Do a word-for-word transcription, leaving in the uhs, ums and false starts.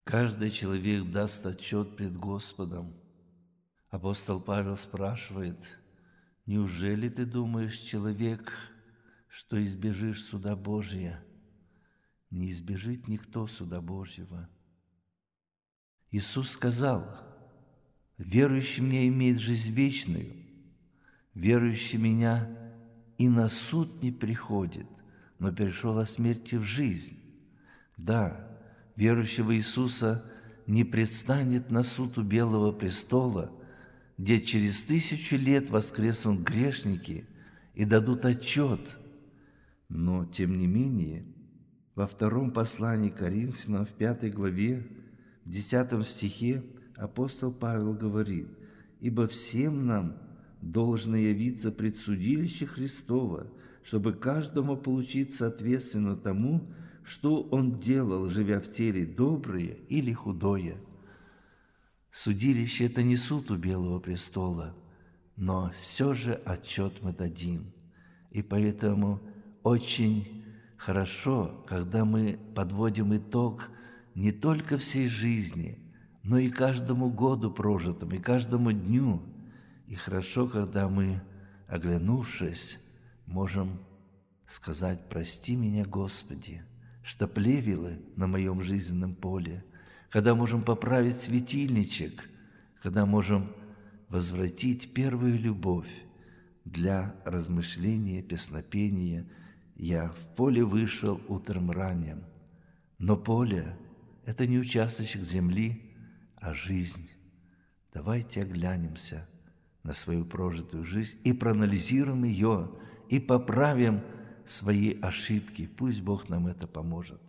Каждый человек даст отчет пред Господом. Апостол Павел спрашивает: «Неужели ты думаешь, человек, что избежишь суда Божия? Не избежит никто суда Божьего». Иисус сказал: «Верующий мне имеет жизнь вечную, верующий меня и на суд не приходит, но перешел от смерти в жизнь». Да, верующий в Иисуса не предстанет на суд у Белого престола, где через тысячу лет воскреснут грешники и дадут отчет. Но, тем не менее, во втором послании к Коринфянам, в пятой главе, в десятом стихе апостол Павел говорит: «Ибо всем нам должно явиться пред судилище Христово, чтобы каждому получить соответственно тому, что он делал, живя в теле, доброе или худое». Судилище – это не суд у Белого престола, но все же отчет мы дадим. И поэтому очень хорошо, когда мы подводим итог не только всей жизни, но и каждому году прожитому, и каждому дню. И хорошо, когда мы, оглянувшись, можем сказать: «Прости меня, Господи, что плевелы на моем жизненном поле», когда можем поправить светильничек, когда можем возвратить первую любовь для размышления, песнопения. «Я в поле вышел утром ранним». Но поле – это не участочек земли, а жизнь. Давайте оглянемся на свою прожитую жизнь и проанализируем ее, и поправим свои ошибки. Пусть Бог нам это поможет.